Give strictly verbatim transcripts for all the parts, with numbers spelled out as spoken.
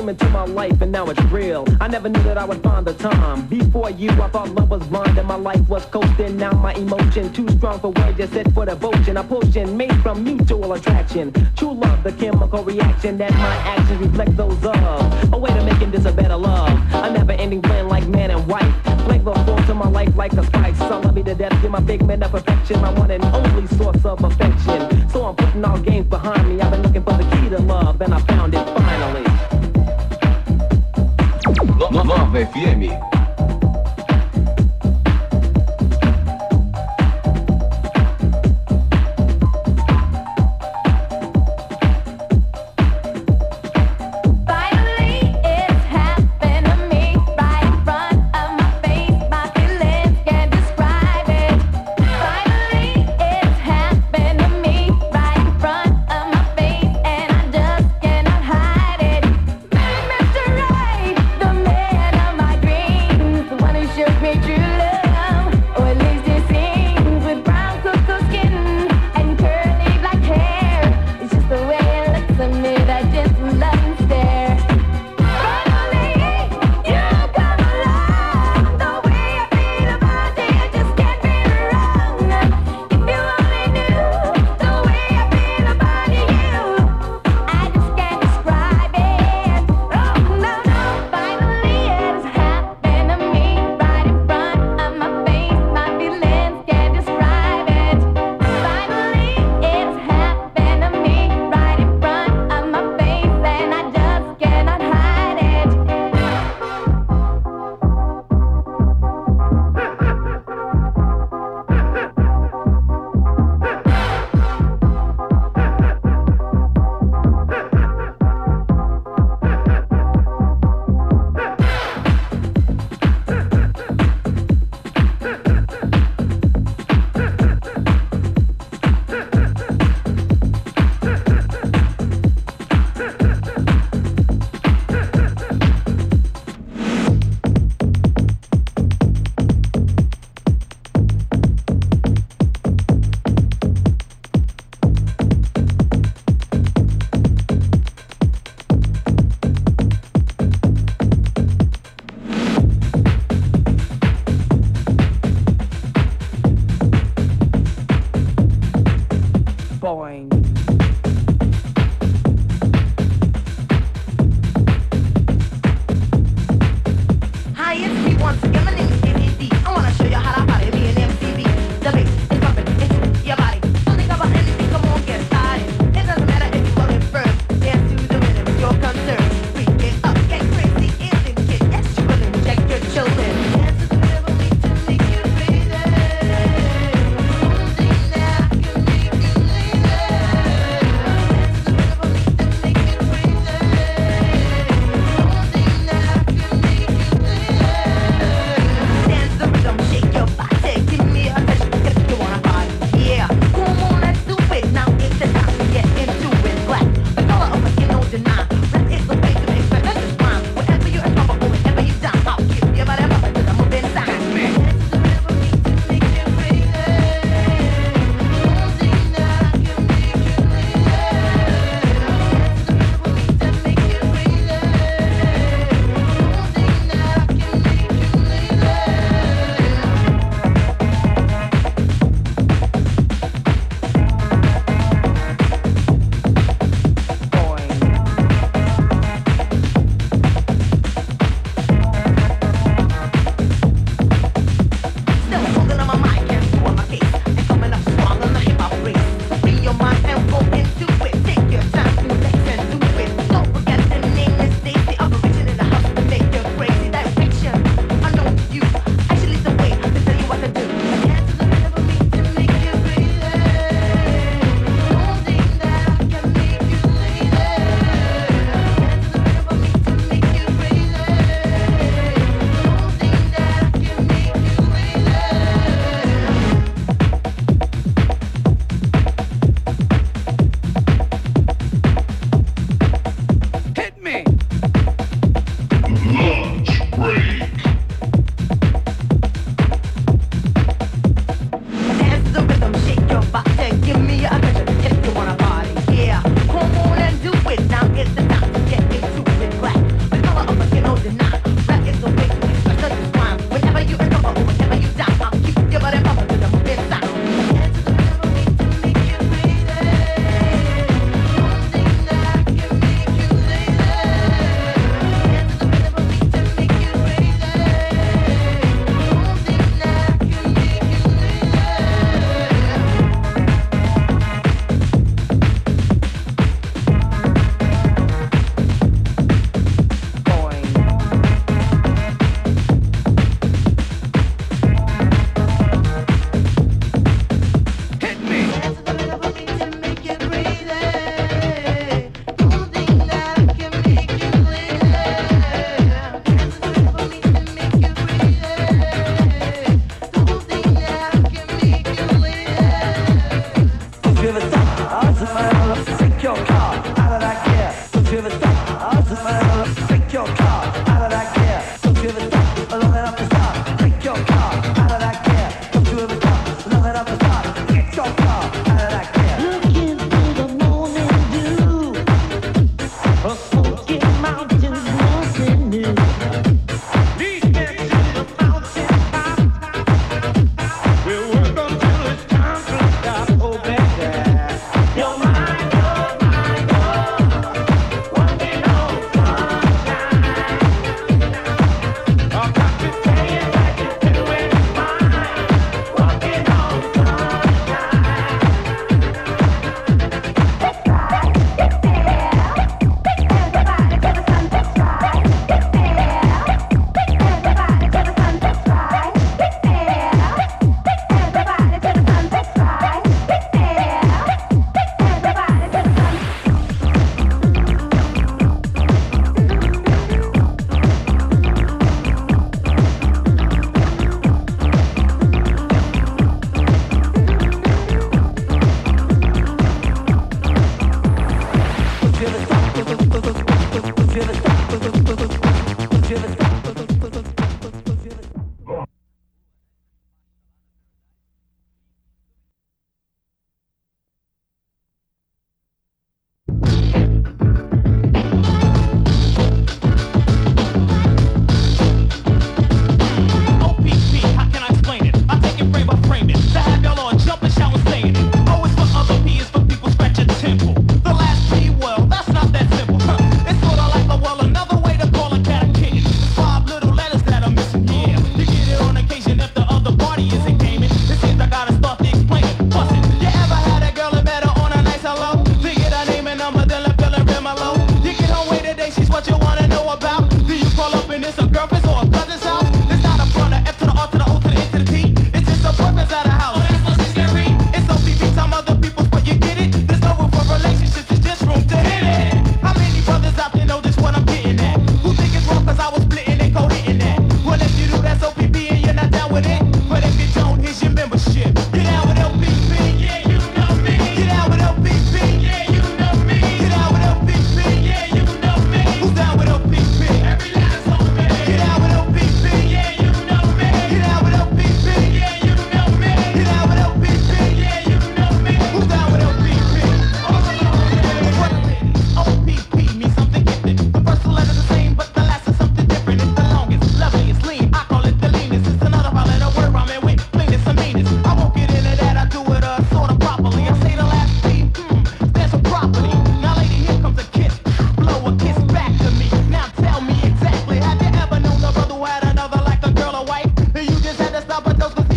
into my life and now it's real. I never knew that I would find the time. Before you, I thought love was blind and my life was coasting. Now my emotion too strong for words, just set for devotion. A potion made from mutual attraction. True love, the chemical reaction that my actions reflect those of. A way to making this a better love. A never-ending blend like man and wife. Flavorful to my life like a spice. I love me to death, give my big man of perfection. My one and only source of affection. So I'm putting all games behind me. I've been looking for the key to love and I found it finally. Nova F M. Mister Right, the man of my dreams.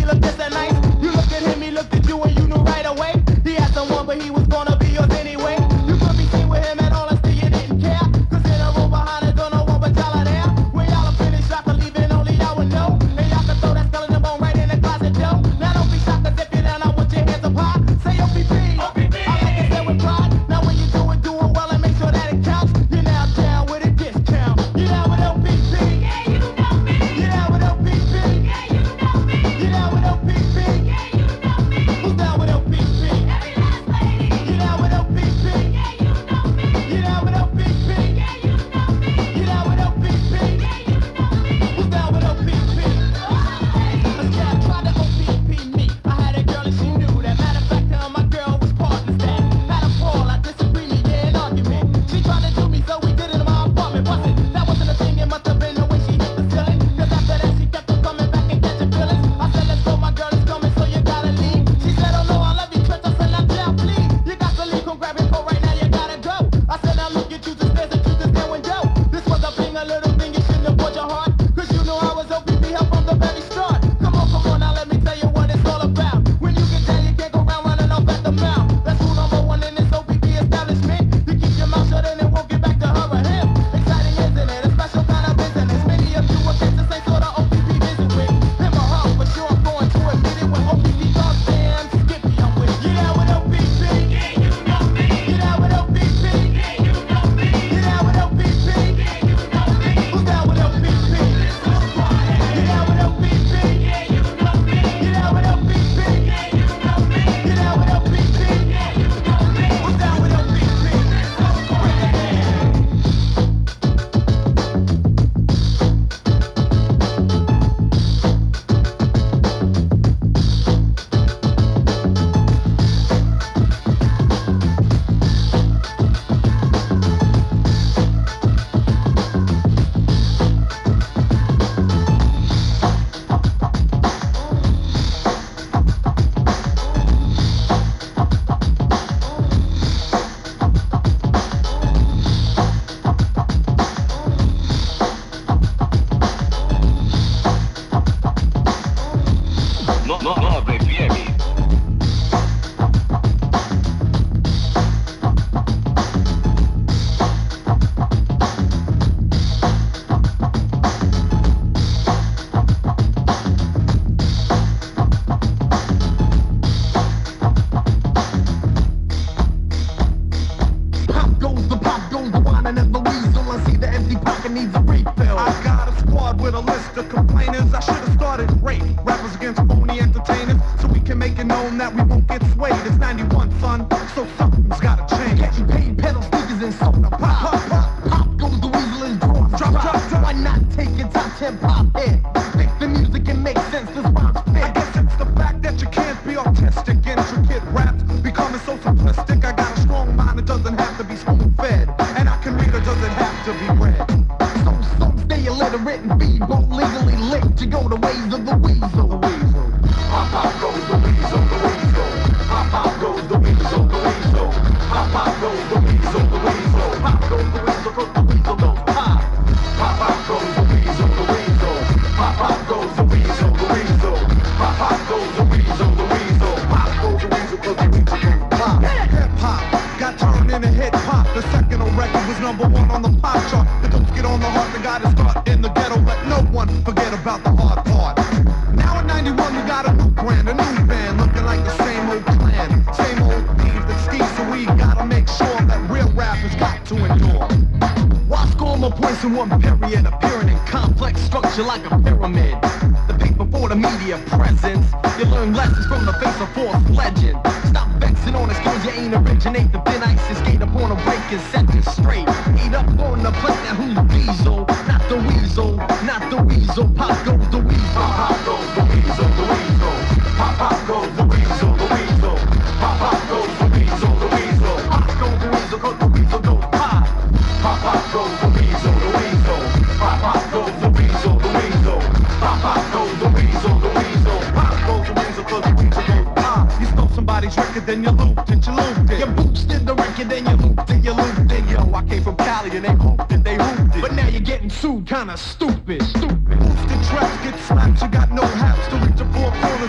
he looked just that nice. You looked at him, he looked at you, and you knew right away. He had someone, but he was gonna be yours anyway. You could be seen with him at all, and still you didn't care. Cause in a room behind it, don't know what but y'all are there. When y'all are finished, y'all can leave it, only y'all would know. And y'all can throw that skeleton bone right in the closet, Joe. Now don't be shocked, cause if you're down, I want your hands up high. Say O P P, O P P. I like to say with pride. Now when you do it, do it well and make sure that it counts. You're now down with a discount. You're down with O P P. Yeah, you know me. You're down with O P P. Yeah, you know me. You're down with O P P. Yeah, you know me. Who's down with O P P? Every last lady. You're down with O P P. Yeah, you know me. You're down with O P P. Yeah, you know me. You're down with O P P. Yeah, you know me. Who's down with O P P? A scab tried to O P P me. I had a girl and she knew that. Matter of fact, her and my girl was partners that. Had a fall, I disagree, me, yeah, an argument. She tried to do me, so we did it in my apartment. Was it? That wasn't a thing, it must have been the way she hit the ceiling. Cause after that, she kept on coming back and catching feelings. I said, let's go, my girl is coming, so you gotta leave. She said, oh no, I love you, Trent. I said, now down, please. You got to leave, come grab your coat right now, you gotta go. I said, now look at you, just stairs and you just there and go. This was a thing, a little thing, you shouldn't have bought your heart. Cause you know I was O P P help from the very start. Come on, come on, now let me tell you what it's all about. When you get down, you can't go round running off at the mouth. That's rule number one in this O P P establishment. You keep your mouth shut and it won't get back to her or him. Exciting, isn't it? A special kind of business. Many of you are kids the same sort of O P P visit with him or her. For sure, I'm going to admit it when O P P talks, damn Skippy, I'm with you. Down with O P P. Yeah, you know me. You down with O P P. Yeah, you know me. You down with O P P. Yeah, you know me. Who's down with O P P? You down with O P P. Yeah, you know me. You down with O P P. Yeah, you know me. You down with O P P. Yeah, you know me. Who's down with O P P? No, no, Nova F M. Pop goes the pop goes the wine and the weasel. I see the empty pocket needs a refill. I got a squad with a list of complainers. I should have started rape rappers against phony entertainers, so we can make it known that we won't get swayed. It's ninety-one, son, so something's gotta change. Getting paid, pedal sneakers and soda pop. Pop, pop, pop goes the weasel and draws. Drop, drop, drop. Why not take your top ten pop hit? Fix the music and make sense, this rhymes I fit. guess it's the fact that you can't be autistic. Intricate raps becoming so simplistic. I got a strong mind, it doesn't have to be spoon-fed. And I can read, it doesn't have to be read. So some stay illiterate and be both legally licked. You go the ways of the weasel. The weasel. Pop, pop goes the weasel, the weasel. Pop, pop goes the weasel, the weasel. Pop, pop goes the weasel, the weasel. Pop goes the weasel, 'cause the weasel goes pop. Pop, pop goes the weasel, the weasel. Pop, pop goes the weasel, the weasel. Pop, pop goes the weasel, the weasel. Pop goes the weasel, 'cause the weasel goes pop. Hip-hop got turned into hip-hop. The second old record was number one on the pop chart. The dopes get on the heart, the gotta start in the ghetto. Let no one forget about the hard part. Now in ninety-one we got a new brand, a new band, looking like the same old clan. Same old thieves that ski, so we gotta make sure that real rappers got to endure. Why score more points in one period? Appearing in complex structure like a pyramid. The paper for the media presence. You learn lessons from the face of false legend. Stop vexing on excuse you ain't originate. The thin ice and skate up on a break and set you straight. Eat up on the plate, now who's Diesel? Not the weasel, not the weasel. Pop goes the weasel. Pop, pop goes the weasel, the weasel. Pop, pop goes the weasel, the weasel. Pop, pop goes the weasel, the weasel. Pop goes the weasel, 'cause the weasel goes pop. Pop, pop goes the weasel, the weasel. Pop, pop goes the weasel, the weasel. Pop, pop goes the weasel, the weasel. Pop goes the weasel, 'cause the weasel goes pop. You stole somebody's record, then you looped it, you looped it. You boosted the record, then you looped it, you looped it. Yo, I came from Cali and they hooped it, they hooped it. But now you're getting sued, kinda stupid, stupid. Boosted tracks get slapped, you got no haps to reach the four corners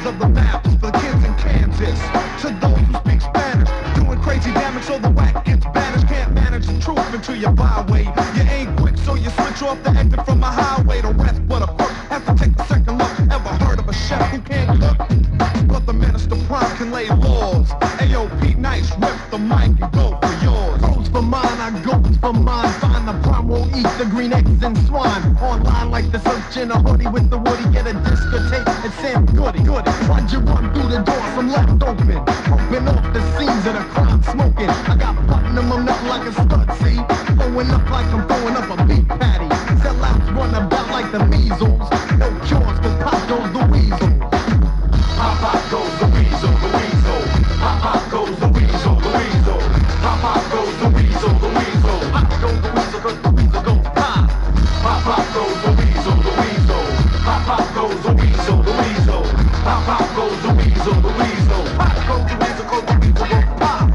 size of the map for the kids in Kansas. To those who speak Spanish, doing crazy damage so the whack gets banished. Can't manage the truth until you byway. You ain't quick, so you switch off the exit from a highway. The rest but a crook has to take a second look. Ever heard of a chef who can't cook? But the minister prime can lay laws. Ayo, Pete Nice, rip the mic and go for yours. Goes for mine, I goes for mine. Find the prime, won't eat the green eggs and swine. Online like the search in a hoodie with the woody. Get a discotheque at Sam Goody. Goody. Why'd you run through the door? Some left open. Open off the scenes of the crime smoking. I got platinum, I'm not like a stud, see? Throwing up like I'm throwing up a beef patty. Sellouts run about like the measles. No cures, cause pop goes the weasel. Pop pop goes the weasel, the weasel. Pop pop goes the weasel, the weasel. Pop pop goes the weasel, the weasel. Pop goes the weasel, cause the weasel goes pop. Pop pop goes the weasel, the weasel. Pop pop goes the weasel, the weasel. Pop pop goes the weasel, the weasel. Pop goes the weasel, cause the weasel goes pop.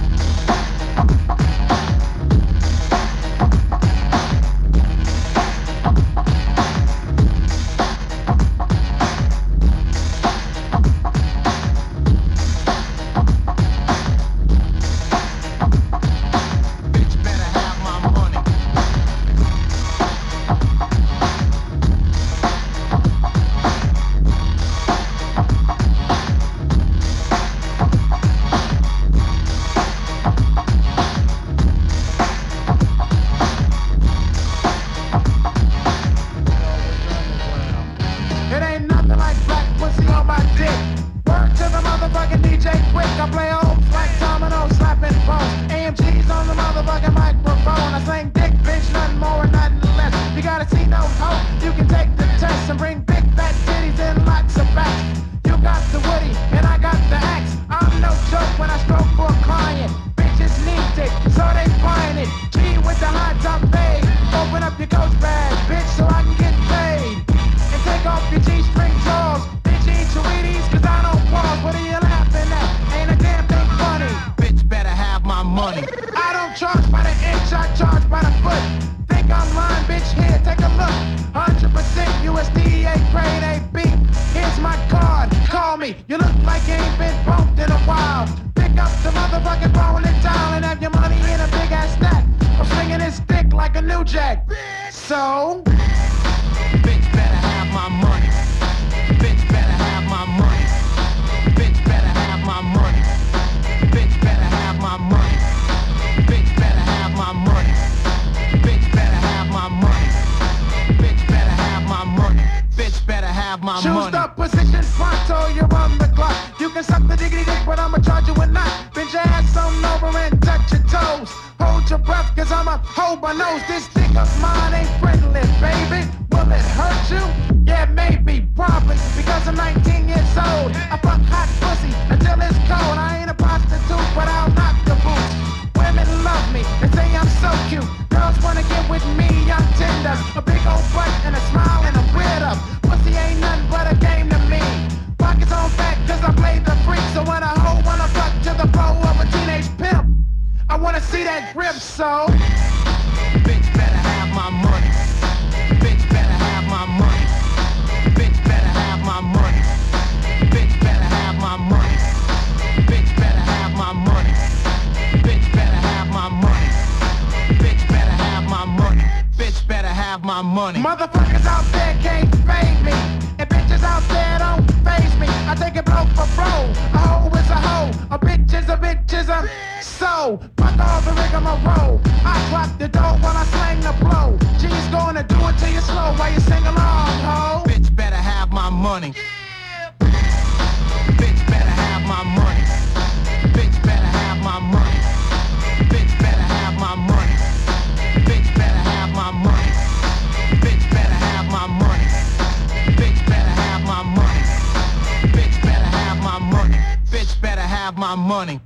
Motherfuckers out there can't fade me, and bitches out there don't faze me. I take it blow for blow. A hoe is a hoe, a bitch is a bitch is a so. Fuck all the rigmarole. I clap the dough while I slang the blow. G's gonna do it till you slow while you sing along, ho. Bitch better have my money. Yeah. Bitch better have my money. Bitch better have my money. Bitch better have my money. Bitch better have my money. Bitch better have my money. Bitch better have my money. Bitch better have my money. Bitch better have my money.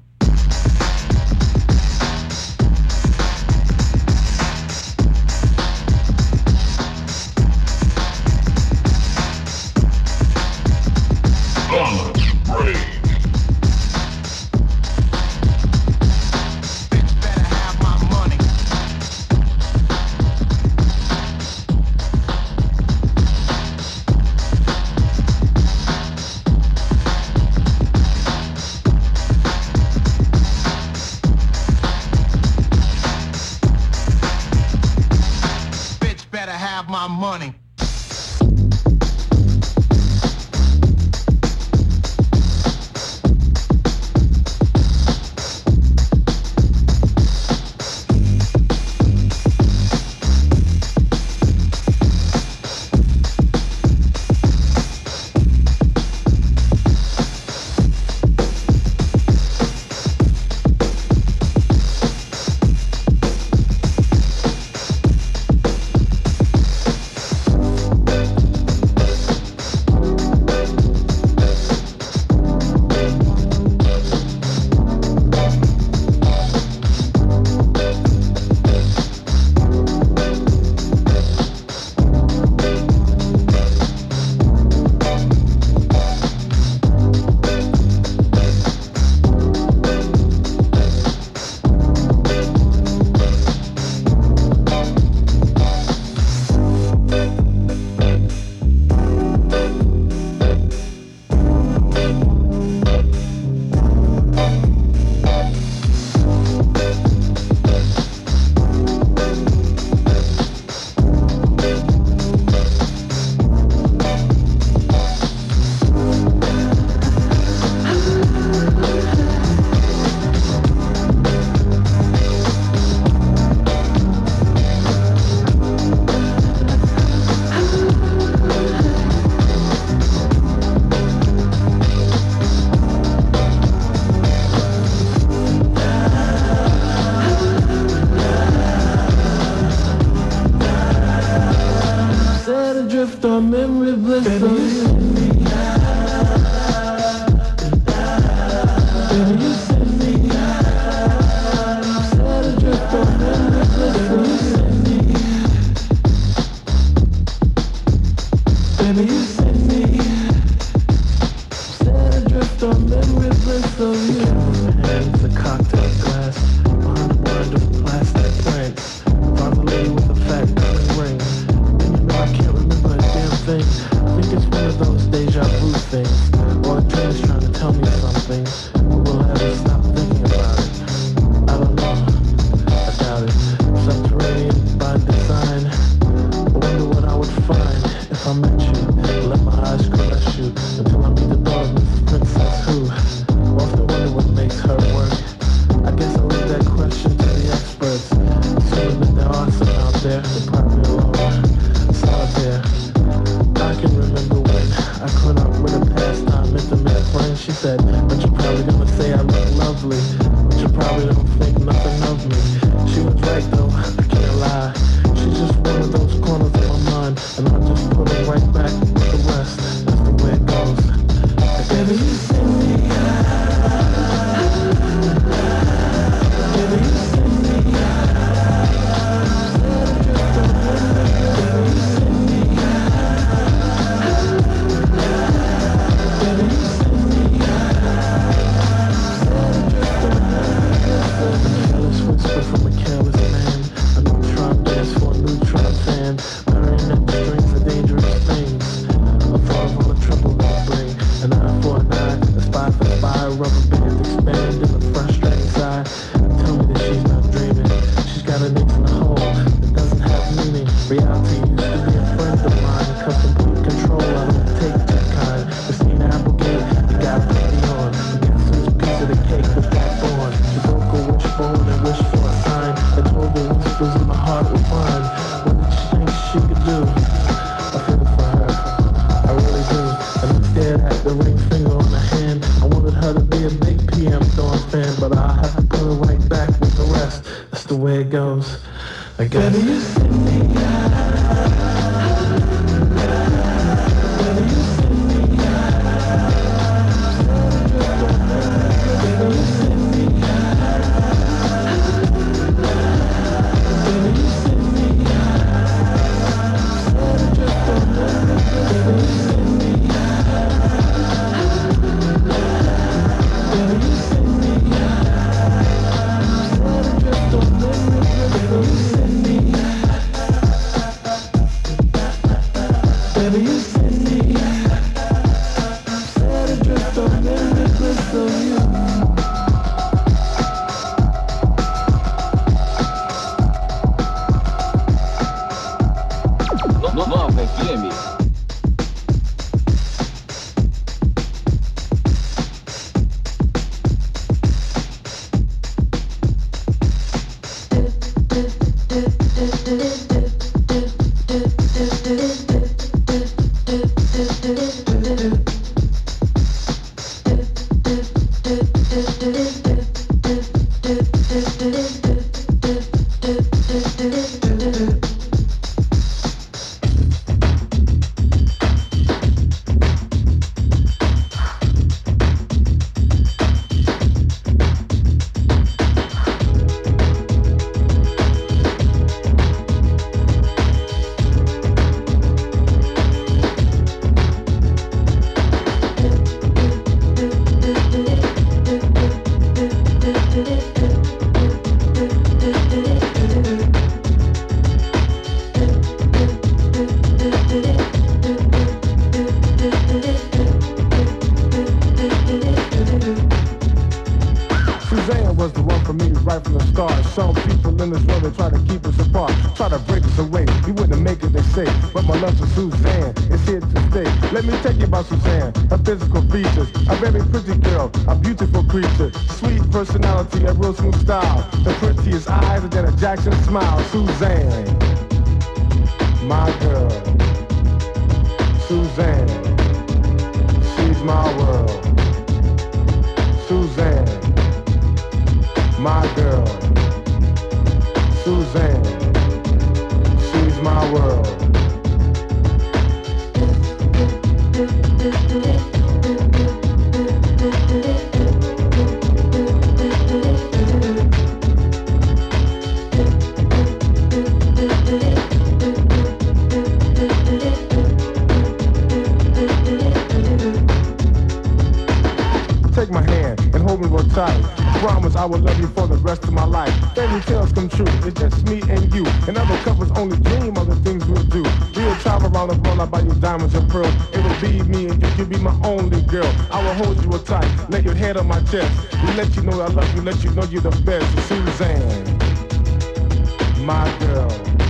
take my hand and hold me real tight. Promise I will love you for the rest of my life. Fairy tales come true, it's just me and you. And other couples only dream of the things we'll do. We'll travel around the world, I'll buy you diamonds and pearls. It will be me and you, you'll be my only girl. I will hold you real tight, lay your head on my chest. We let you know I love you, let you know you're the best. Suzanne, my girl.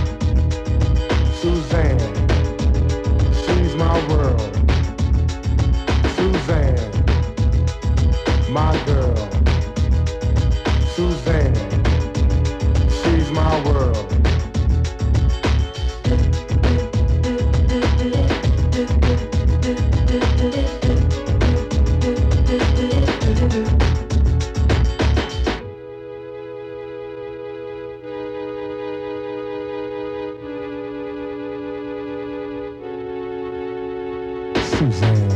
Suzanne, she's my world. Suzanne, my girl. Suzanne, she's my world. Suzanne.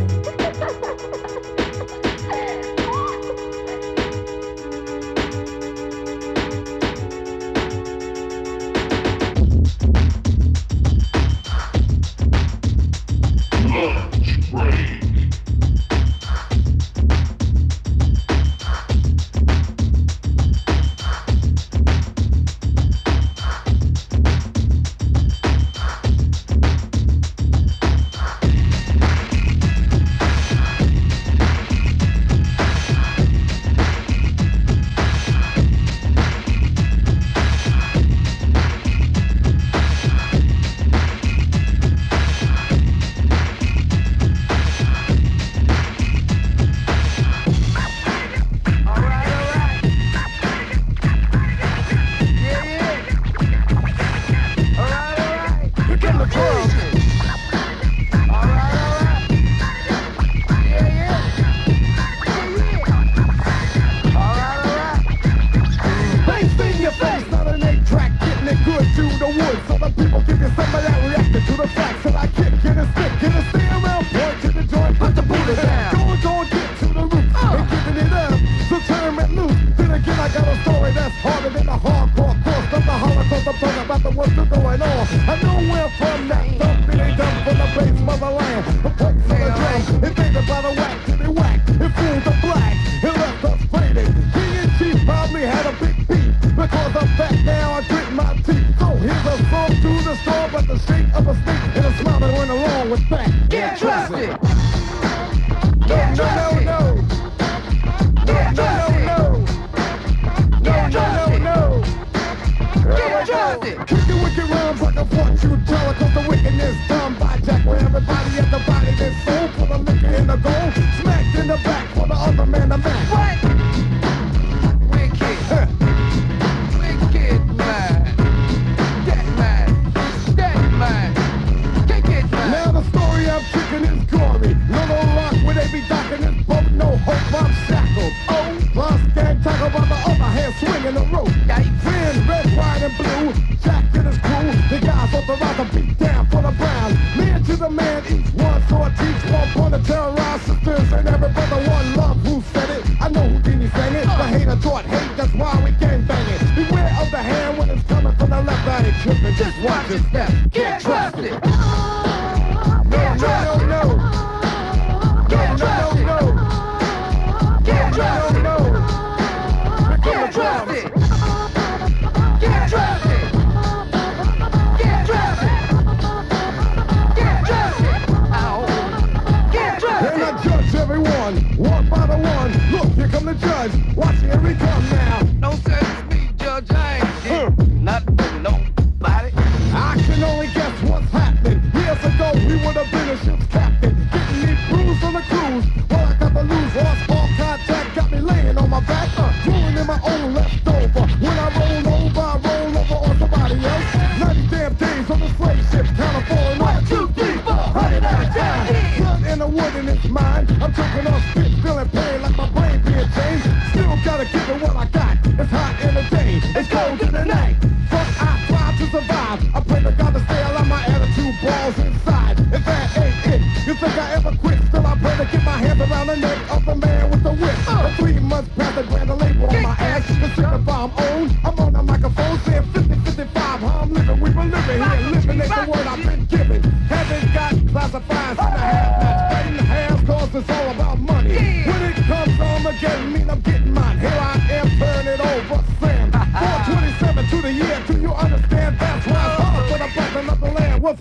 Classified, so I have not, fighting the hands, cause it's all about money. When it comes on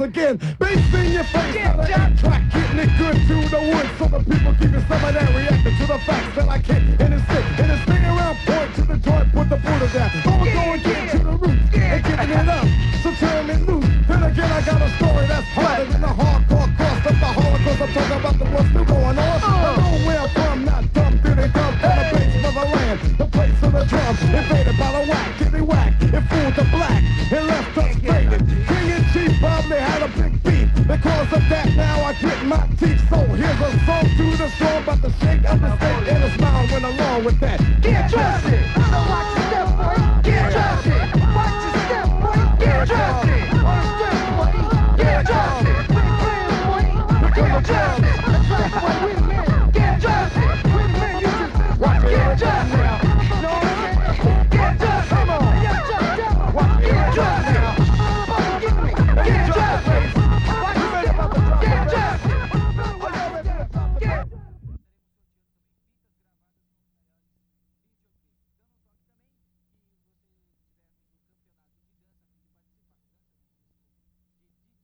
again. Bass in your face, yeah, yeah. Track getting it good to the woods, so the people keeping some of that reacting to the facts that I kick and it's sick and it's staying around. Point to the joint, put the Buddha down. Gonna yeah, go and get yeah. to the roots yeah. and giving it up. So turn it loose. Then again, I got a story that's harder than the hardcore cost of the Holocaust. I'm talking about the what's still going on. Uh. I know where I'm from, not dumb, did they come from the base of the land, the place of the drums, invaded by the whack, kitty whack, and fooled the black, and left us faded. King and Chief probably had a big beef. Because of that, now I grit my teeth. So here's a song to the storm, about the shake of the state and a smile went along with that.